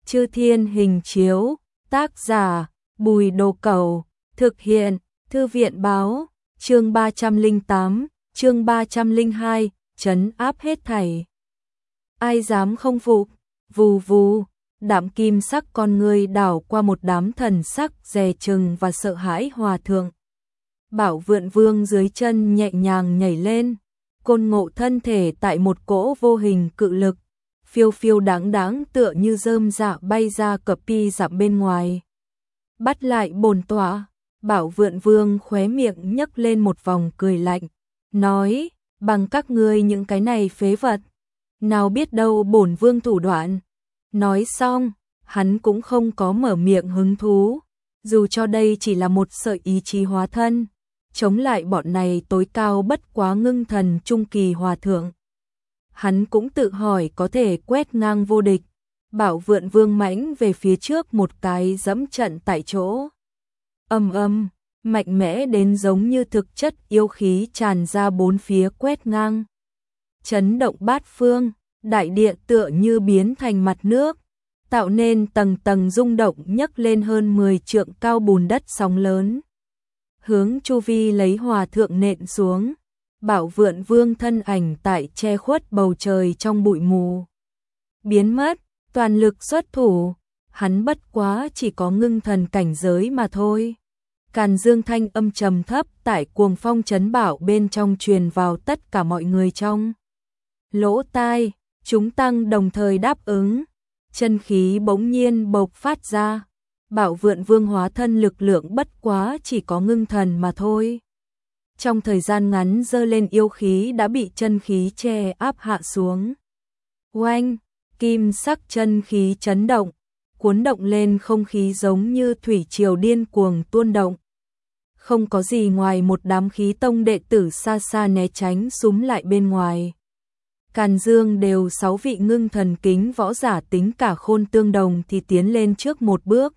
Chư Thiên Hình Chiếu, tác giả Bùi Đồ Cẩu, thực hiện Thư viện Báo, chương 308, chương 302, trấn áp hết thảy. Ai dám không phục, vù vù, đạm kim sắc con người đảo qua một đám thần sắc dè chừng và sợ hãi hòa thượng. Bảo Vượn Vương dưới chân nhẹ nhàng nhảy lên, côn ngộ thân thể tại một cỗ vô hình cự lực, phiêu phiêu đáng đáng tựa như rơm rạ bay ra cập pi dặm bên ngoài. Bắt lại bổn tọa, Bảo Vượn Vương khóe miệng nhấc lên một vòng cười lạnh, nói, bằng các ngươi những cái này phế vật, nào biết đâu bổn vương thủ đoạn. Nói xong, hắn cũng không có mở miệng hứng thú, dù cho đây chỉ là một sợi ý chí hóa thân, chống lại bọn này tối cao bất quá ngưng thần trung kỳ hòa thượng. Hắn cũng tự hỏi có thể quét ngang vô địch. Bảo Vượn Vương mãnh về phía trước một cái dẫm trận tại chỗ. Ầm, mạnh mẽ đến giống như thực chất yêu khí tràn ra bốn phía quét ngang. Chấn động bát phương, đại địa tựa như biến thành mặt nước, tạo nên tầng tầng rung động nhấc lên hơn 10 trượng cao bùn đất sóng lớn. Hướng chu vi lấy hòa thượng nện xuống. Bảo Vượn Vương thân ảnh tại che khuất bầu trời trong bụi mù. Biến mất, toàn lực xuất thủ, hắn bất quá chỉ có ngưng thần cảnh giới mà thôi. Càn Dương thanh âm trầm thấp tại cuồng phong chấn bảo bên trong truyền vào tất cả mọi người trong lỗ tai, chúng tăng đồng thời đáp ứng. Chân khí bỗng nhiên bộc phát ra, Bảo Vượn Vương hóa thân lực lượng bất quá chỉ có ngưng thần mà thôi. Trong thời gian ngắn dơ lên yêu khí đã bị chân khí che áp hạ xuống. Oanh, kim sắc chân khí chấn động, cuốn động lên không khí giống như thủy triều điên cuồng tuôn động. Không có gì ngoài một đám khí tông đệ tử xa xa né tránh súm lại bên ngoài. Càn Dương đều 6 vị ngưng thần kính võ giả tính cả Khôn Tương Đồng thì tiến lên trước một bước.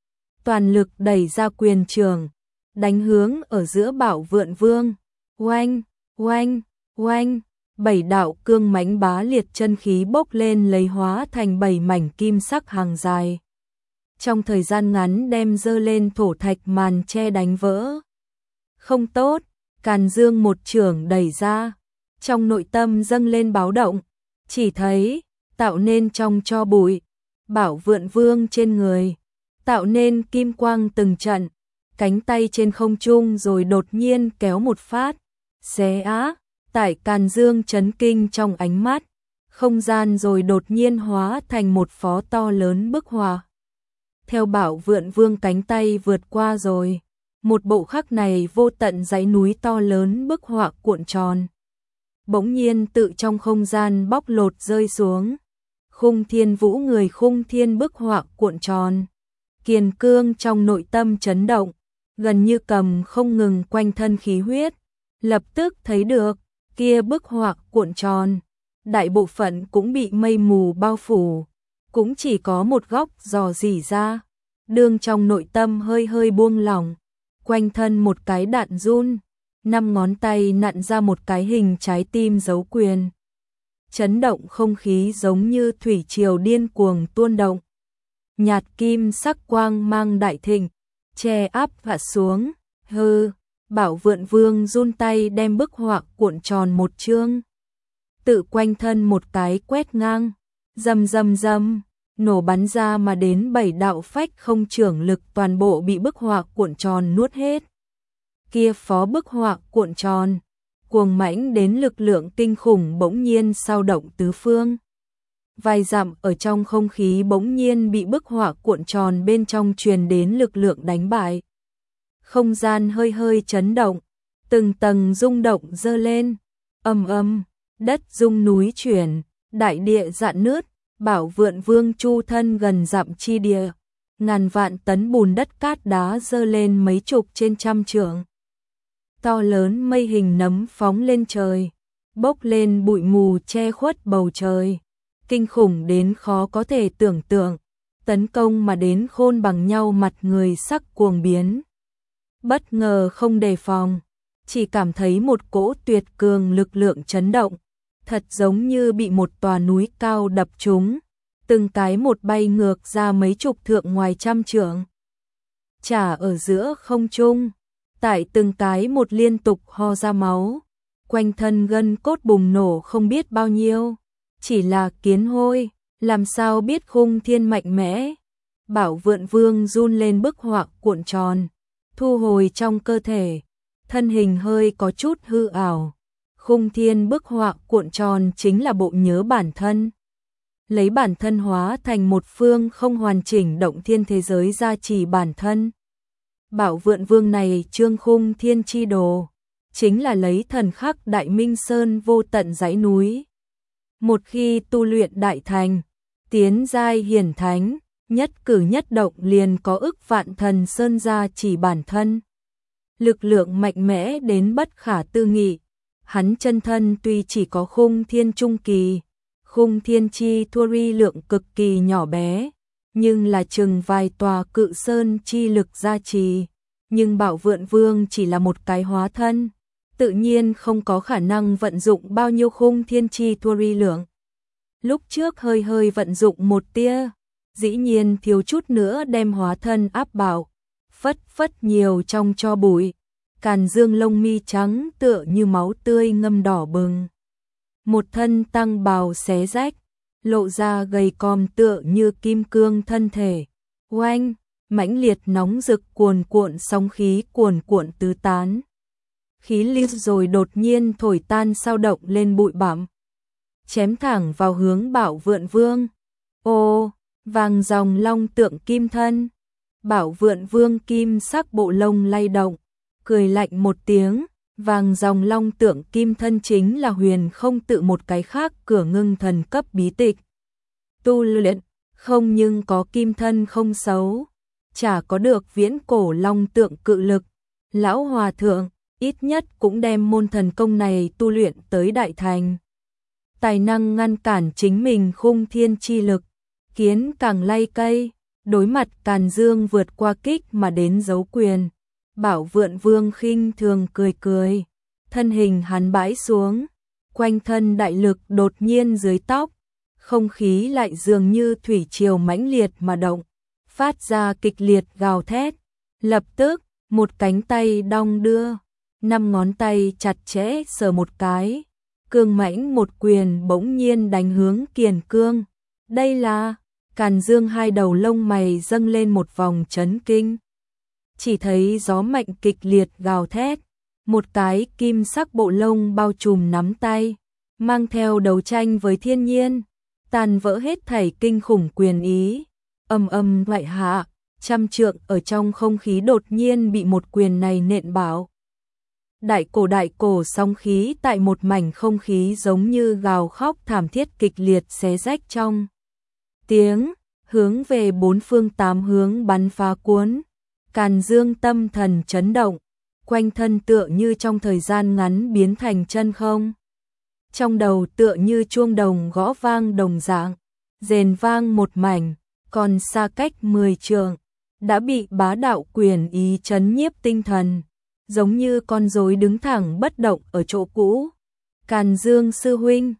Toàn lực đẩy ra quyền trường, đánh hướng ở giữa Bảo Vượn Vương. Oanh, oanh, oanh, 7 đạo cương mãnh bá liệt chân khí bốc lên lấy hóa thành 7 mảnh kim sắc hàng dài. Trong thời gian ngắn đem dơ lên thổ thạch màn che đánh vỡ. Không tốt, Càn Dương một chưởng đẩy ra, trong nội tâm dâng lên báo động, chỉ thấy tạo nên trong tro bụi, Bảo Vượn Vương trên người, tạo nên kim quang từng trận, cánh tay trên không trung rồi đột nhiên kéo một phát, xé á, tại Càn Dương chấn kinh trong ánh mắt, không gian rồi đột nhiên hóa thành một phó to lớn bức họa. Theo Bảo Vượn Vương cánh tay vượt qua rồi, một bộ khắc này vô tận dãy núi to lớn bức họa cuộn tròn. Bỗng nhiên tự trong không gian bóc lột rơi xuống. Khung Thiên Vũ người Khung Thiên bức họa cuộn tròn. Kiền cương trong nội tâm chấn động, gần như cầm không ngừng quanh thân khí huyết. Lập tức thấy được, kia bức họa cuộn tròn, đại bộ phận cũng bị mây mù bao phủ, cũng chỉ có một góc dò dỉ ra. Đương trong nội tâm hơi hơi buông lỏng, quanh thân một cái đạn run, 5 ngón tay nặn ra một cái hình trái tim dấu quyền. Chấn động không khí giống như thủy triều điên cuồng tuôn động. Nhạt kim sắc quang mang đại thịnh, che áp hạ xuống, hư, Bảo Vượn Vương run tay đem bức họa cuộn tròn một chương. Tự quanh thân một cái quét ngang, rầm rầm rầm, nổ bắn ra mà đến 7 đạo phách không trưởng lực toàn bộ bị bức họa cuộn tròn nuốt hết. Kia phó bức họa cuộn tròn, cuồng mãnh đến lực lượng kinh khủng bỗng nhiên sao động tứ phương. Vài dặm ở trong không khí bỗng nhiên bị bức họa cuộn tròn bên trong truyền đến lực lượng đánh bại. Không gian hơi hơi chấn động, từng tầng rung động dơ lên, ầm, đất rung núi chuyển, đại địa rạn nứt, Bảo Vượn Vương chu thân gần dặm chi địa, ngàn vạn tấn bùn đất cát đá dơ lên mấy chục trên trăm trượng. To lớn mây hình nấm phóng lên trời, bốc lên bụi mù che khuất bầu trời, kinh khủng đến khó có thể tưởng tượng, tấn công mà đến khôn bằng nhau mặt người sắc cuồng biến. Bất ngờ không đề phòng, chỉ cảm thấy một cỗ tuyệt cường lực lượng chấn động, thật giống như bị một tòa núi cao đập trúng, từng cái một bay ngược ra mấy chục thượng ngoài trăm trượng. Chả ở giữa không trung, tại từng cái một liên tục ho ra máu, quanh thân gân cốt bùng nổ không biết bao nhiêu, chỉ là kiến hôi, làm sao biết Khung Thiên mạnh mẽ. Bảo Vượn Vương run lên bức họa cuộn tròn, thu hồi trong cơ thể, thân hình hơi có chút hư ảo. Khung Thiên bức họa cuộn tròn chính là bộ nhớ bản thân. Lấy bản thân hóa thành một phương không hoàn chỉnh động thiên thế giới gia trì bản thân. Bảo Vượn Vương này trương Khung Thiên chi đồ, chính là lấy thần khắc Đại Minh Sơn vô tận dãy núi. Một khi tu luyện đại thành, tiến giai hiển thánh, nhất cử nhất động liền có ức vạn thần sơn gia chỉ bản thân. Lực lượng mạnh mẽ đến bất khả tư nghị. Hắn chân thân tuy chỉ có Khung Thiên trung kỳ, Khung Thiên chi thua ri lượng cực kỳ nhỏ bé, nhưng là chừng vài tòa cự sơn chi lực gia trì. Nhưng Bảo Vượn Vương chỉ là một cái hóa thân, tự nhiên không có khả năng vận dụng bao nhiêu Khung Thiên chi thua ri lượng. Lúc trước hơi hơi vận dụng một tia, dĩ nhiên thiếu chút nữa đem hóa thân áp bảo, phất phất nhiều trong cho bụi. Càn Dương lông mi trắng tựa như máu tươi ngâm đỏ bừng. Một thân tăng bào xé rách, lộ ra gầy còm tựa như kim cương thân thể. Oanh, mãnh liệt nóng rực cuồn cuộn sóng khí cuồn cuộn tứ tán. Khí lưu rồi đột nhiên thổi tan sao động lên bụi bặm, chém thẳng vào hướng Bảo Vượn Vương. Ô, vàng dòng long tượng kim thân. Bảo Vượn Vương kim sắc bộ lông lay động, cười lạnh một tiếng. Vàng dòng long tượng kim thân chính là huyền không tự một cái khác cửa ngưng thần cấp bí tịch. Tu luyện, không nhưng có kim thân không xấu, chả có được viễn cổ long tượng cự lực. Lão hòa thượng, ít nhất cũng đem môn thần công này tu luyện tới đại thành. Tài năng ngăn cản chính mình Khung Thiên chi lực, kiến càng lay cây, đối mặt Càn Dương vượt qua kích mà đến giấu quyền. Bảo Vượn Vương khinh thường cười cười, thân hình hắn bãi xuống, quanh thân đại lực đột nhiên dưới tóc, không khí lại dường như thủy triều mãnh liệt mà động, phát ra kịch liệt gào thét. Lập tức, một cánh tay đong đưa, 5 ngón tay chặt chẽ sờ một cái, cương mãnh một quyền bỗng nhiên đánh hướng Kiền Cương. Đây là, Càn Dương hai đầu lông mày dâng lên một vòng chấn kinh. Chỉ thấy gió mạnh kịch liệt gào thét, một cái kim sắc bộ lông bao trùm nắm tay, mang theo đấu tranh với thiên nhiên, tàn vỡ hết thảy kinh khủng quyền ý. Âm âm ngoại hạ, trăm trượng ở trong không khí đột nhiên bị một quyền này nện bảo. Đại cổ sóng khí tại một mảnh không khí giống như gào khóc thảm thiết kịch liệt xé rách trong tiếng, hướng về 4 phương 8 hướng bắn phá cuốn. Càn Dương tâm thần chấn động, quanh thân tựa như trong thời gian ngắn biến thành chân không. Trong đầu tựa như chuông đồng gõ vang đồng dạng, rền vang một mảnh, còn xa cách 10 trượng, đã bị bá đạo quyền ý chấn nhiếp tinh thần, giống như con rối đứng thẳng bất động ở chỗ cũ. Càn Dương sư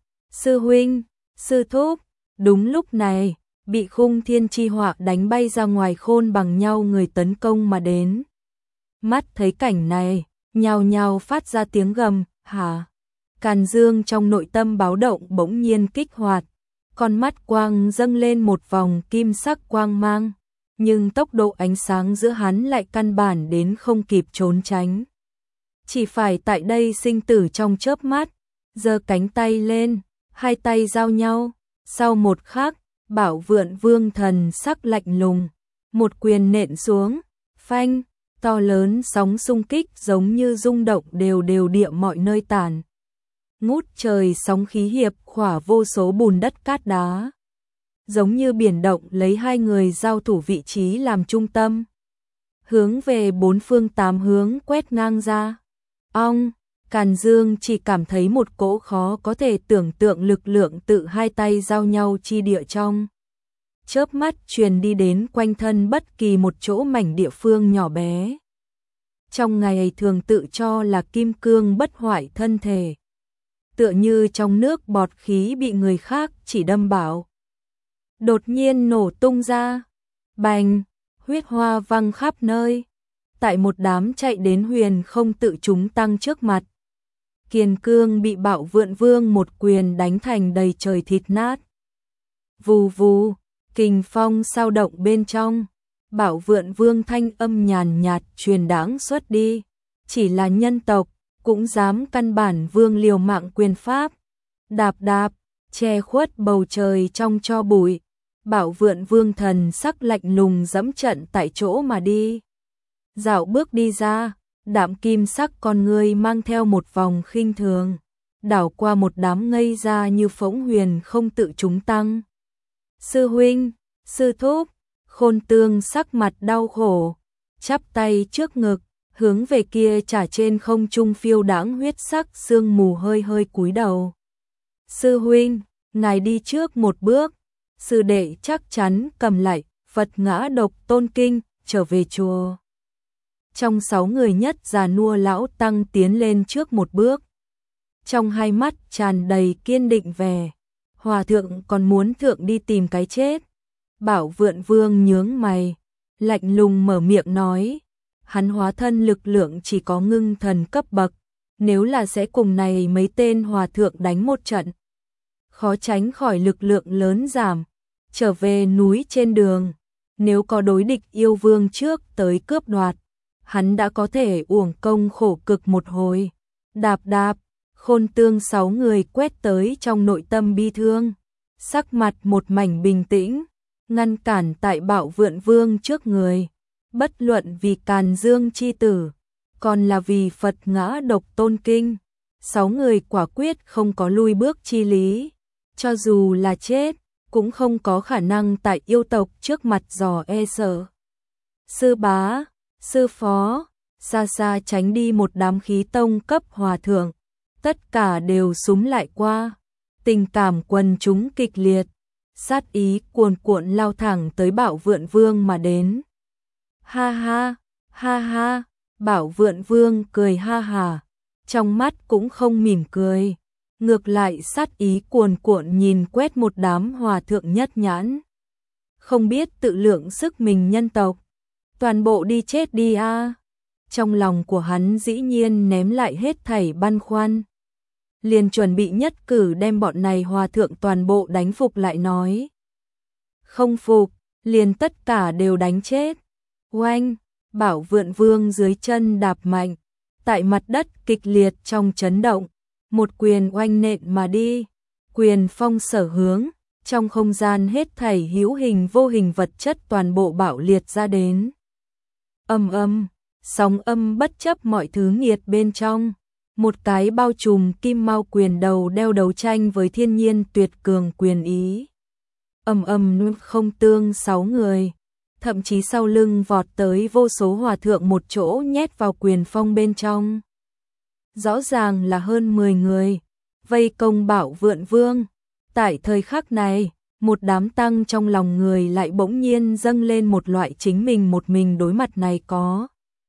huynh, sư thúc. Đúng lúc này, bị Khung Thiên chi họa đánh bay ra ngoài khôn bằng nhau người tấn công mà đến. Mắt thấy cảnh này, nhao nhao phát ra tiếng gầm, hả? Càn Dương trong nội tâm báo động bỗng nhiên kích hoạt, con mắt quang dâng lên một vòng kim sắc quang mang, nhưng tốc độ ánh sáng giữa hắn lại căn bản đến không kịp trốn tránh. Chỉ phải tại đây sinh tử trong chớp mắt, giơ cánh tay lên, hai tay giao nhau, sau một khắc, Bảo Vượn Vương thần sắc lạnh lùng, một quyền nện xuống, phanh, to lớn sóng xung kích giống như rung động đều địa mọi nơi tàn. Ngút trời sóng khí hiệp khỏa vô số bùn đất cát đá, giống như biển động lấy hai người giao thủ vị trí làm trung tâm, hướng về 4 phương 8 hướng quét ngang ra. Ong, Càn Dương chỉ cảm thấy một cỗ khó có thể tưởng tượng lực lượng tự hai tay giao nhau chi địa trong chớp mắt truyền đi đến quanh thân bất kỳ một chỗ mảnh địa phương nhỏ bé. Trong ngày thường tự cho là kim cương bất hoại thân thể, tựa như trong nước bọt khí bị người khác chỉ đâm bảo. đột nhiên nổ tung ra. Bành, huyết hoa văng khắp nơi. Tại một đám chạy đến huyền không tự chúng tăng trước mặt. Kiền Cương bị Bảo Vượn Vương một quyền đánh thành đầy trời thịt nát. Vù vù, kình phong sao động bên trong. Bảo Vượn Vương thanh âm nhàn nhạt truyền đãng xuất đi. Chỉ là nhân tộc, cũng dám căn bản vương liều mạng quyền pháp. Đạp đạp, che khuất bầu trời trong tro bụi. Bảo Vượn Vương thần sắc lạnh lùng dẫm trận tại chỗ mà đi. Dạo bước đi ra, đạm kim sắc con người mang theo một vòng khinh thường. Đảo qua một đám ngây ra như phỗng huyền không tự chúng tăng. Sư huynh, sư thúc, Khôn Tương sắc mặt đau khổ. Chắp tay trước ngực, hướng về kia trả trên không trung phiêu đãng huyết sắc sương mù hơi hơi cúi đầu. Sư huynh, ngài đi trước một bước. Sư đệ chắc chắn cầm lại Phật Ngã Độc Tôn Kinh, trở về chùa. Trong 6 người nhất già nua lão tăng tiến lên trước một bước. Trong hai mắt tràn đầy kiên định vẻ. Hòa thượng còn muốn thượng đi tìm cái chết. Bảo Vượn Vương nhướng mày, lạnh lùng mở miệng nói. Hắn hóa thân lực lượng chỉ có ngưng thần cấp bậc. Nếu là sẽ cùng này mấy tên hòa thượng đánh một trận, khó tránh khỏi lực lượng lớn giảm. Trở về núi trên đường, nếu có đối địch yêu vương trước tới cướp đoạt, hắn đã có thể uổng công khổ cực một hồi. Đạp đạp, Khôn Tương 6 người quét tới trong nội tâm bi thương, sắc mặt một mảnh bình tĩnh, ngăn cản tại Bảo Vượn Vương trước người. Bất luận vì Càn Dương chi tử, còn là vì Phật Ngã Độc Tôn Kinh, 6 người quả quyết không có lui bước chi lý. Cho dù là chết, cũng không có khả năng tại yêu tộc trước mặt dò e sợ. Sư bá, sư phó, xa xa tránh đi một đám khí tông cấp hòa thượng, tất cả đều súm lại qua. Tình cảm quần chúng kịch liệt, sát ý cuồn cuộn lao thẳng tới Bảo Vượn Vương mà đến. Ha ha, ha ha, Bảo Vượn Vương cười ha hà, trong mắt cũng không mỉm cười. Ngược lại sát ý cuồn cuộn nhìn quét một đám hòa thượng nhất nhãn. Không biết tự lượng sức mình nhân tộc. Toàn bộ đi chết đi a. Trong lòng của hắn dĩ nhiên ném lại hết thảy băn khoăn. Liền chuẩn bị nhất cử đem bọn này hòa thượng toàn bộ đánh phục lại nói. Không phục, liền tất cả đều đánh chết. Oanh, Bảo Vượn Vương dưới chân đạp mạnh. Tại mặt đất kịch liệt trong chấn động. Một quyền oanh nện mà đi, quyền phong sở hướng, trong không gian hết thảy hữu hình vô hình vật chất toàn bộ bạo liệt ra đến. Âm âm, sóng âm bất chấp mọi thứ nghiệt bên trong, một cái bao trùm kim mao quyền đầu đeo đấu tranh với thiên nhiên tuyệt cường quyền ý. Âm âm không tương 6 người, thậm chí sau lưng vọt tới vô số hòa thượng một chỗ nhét vào quyền phong bên trong. Rõ ràng là hơn 10 người, vây công Bảo Vượn Vương. Tại thời khắc này, một đám tăng trong lòng người lại bỗng nhiên dâng lên một loại chính mình một mình đối mặt này có.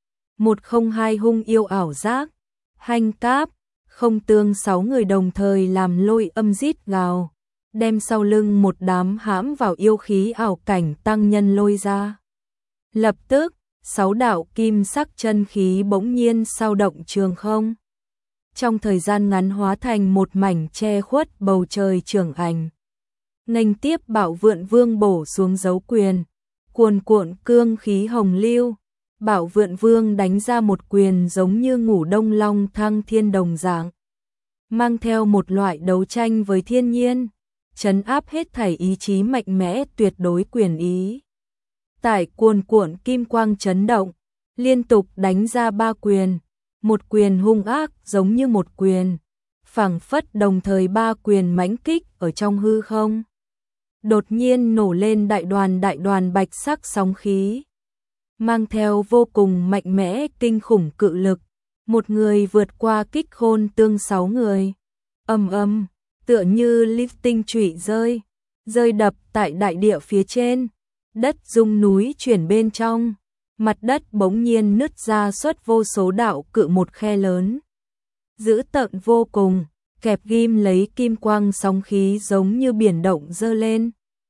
102 hung yêu ảo giác, Hành Cáp, Không Tương 6 người đồng thời làm lôi âm rít gào, đem sau lưng một đám hãm vào yêu khí ảo cảnh tăng nhân lôi ra. Lập tức, 6 đạo kim sắc chân khí bỗng nhiên sao động trường không. Trong thời gian ngắn hóa thành một mảnh che khuất bầu trời trường ảnh. Nghênh tiếp Bảo Vượn Vương bổ xuống dấu quyền, cuồn cuộn cương khí hồng lưu. Bảo Vượn Vương đánh ra một quyền giống như ngủ đông long thăng thiên đồng dạng, mang theo một loại đấu tranh với thiên nhiên, trấn áp hết thảy ý chí mạnh mẽ tuyệt đối quyền ý. Tại cuồn cuộn kim quang chấn động, liên tục đánh ra 3 quyền. Một quyền hung ác giống như một quyền, phảng phất đồng thời 3 quyền mãnh kích ở trong hư không. Đột nhiên nổ lên đại đoàn bạch sắc sóng khí, mang theo vô cùng mạnh mẽ kinh khủng cự lực, một người vượt qua kích Khôn Tương 6 người. Ầm ầm, tựa như lifting chủy rơi đập tại đại địa phía trên, đất rung núi chuyển bên trong. Mặt đất bỗng nhiên nứt ra xuất vô số đạo cự một khe lớn. Dữ tợn vô cùng, kẹp ghim lấy kim quang sóng khí giống như biển động dơ lên.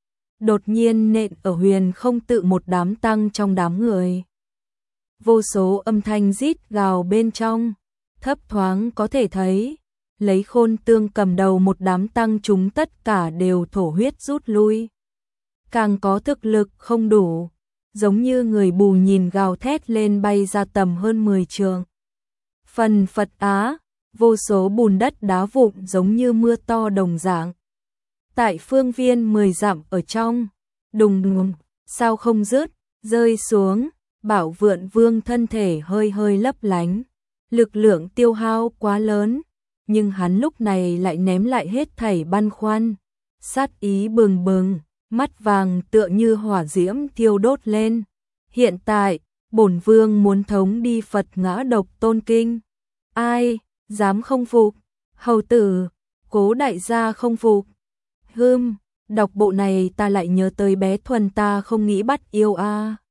đột nhiên nện ở Huyền Không Tự một đám tăng trong đám người. Vô số âm thanh rít gào bên trong, thấp thoáng có thể thấy, lấy Khôn Tương cầm đầu một đám tăng chúng tất cả đều thổ huyết rút lui. Càng có thực lực không đủ, giống như người bù nhìn gào thét lên bay ra tầm hơn 10 trượng. Phần phật á, vô số bùn đất đá vụn giống như mưa to đồng dạng. Tại phương viên 10 dặm ở trong, đùng đùng, sao không dứt, rơi xuống, Bảo Vượn Vương thân thể hơi hơi lấp lánh. Lực lượng tiêu hao quá lớn, nhưng hắn lúc này lại ném lại hết thảy băn khoăn. Sát ý bừng bừng, mắt vàng tựa như hỏa diễm thiêu đốt lên. Hiện tại, bổn vương muốn thống đi Phật Ngã Độc Tôn Kinh. Ai dám không phục? Hầu tử, Cố đại gia không phục. Đọc bộ này ta lại nhớ tới bé Thuần ta không nghĩ bắt yêu a.